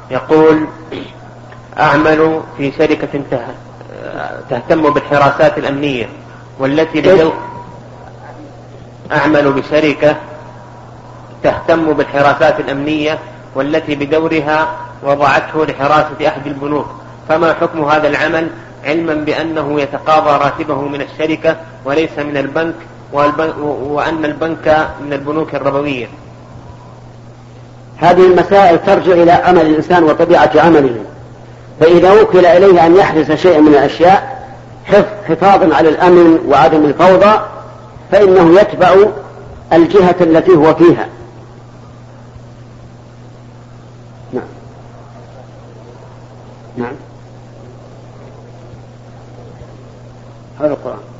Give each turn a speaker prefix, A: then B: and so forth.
A: يقول: أعمل في شركة تهتم بالحراسات الأمنية أعمل بشركة تهتم بالحراسات الأمنية والتي بدورها وضعته لحراسة أحد البنوك، فما حكم هذا العمل، علما بأنه يتقاضى راتبه من الشركة وليس من البنك، وأن البنك من البنوك الربوية؟
B: هذه المسائل ترجع إلى عمل الإنسان وطبيعة عمله، فإذا وكل إليه أن يحرس شيئا من الأشياء حفاظا على الأمن وعدم الفوضى فإنه يتبع الجهة التي هو فيها. نعم. هذا القرآن.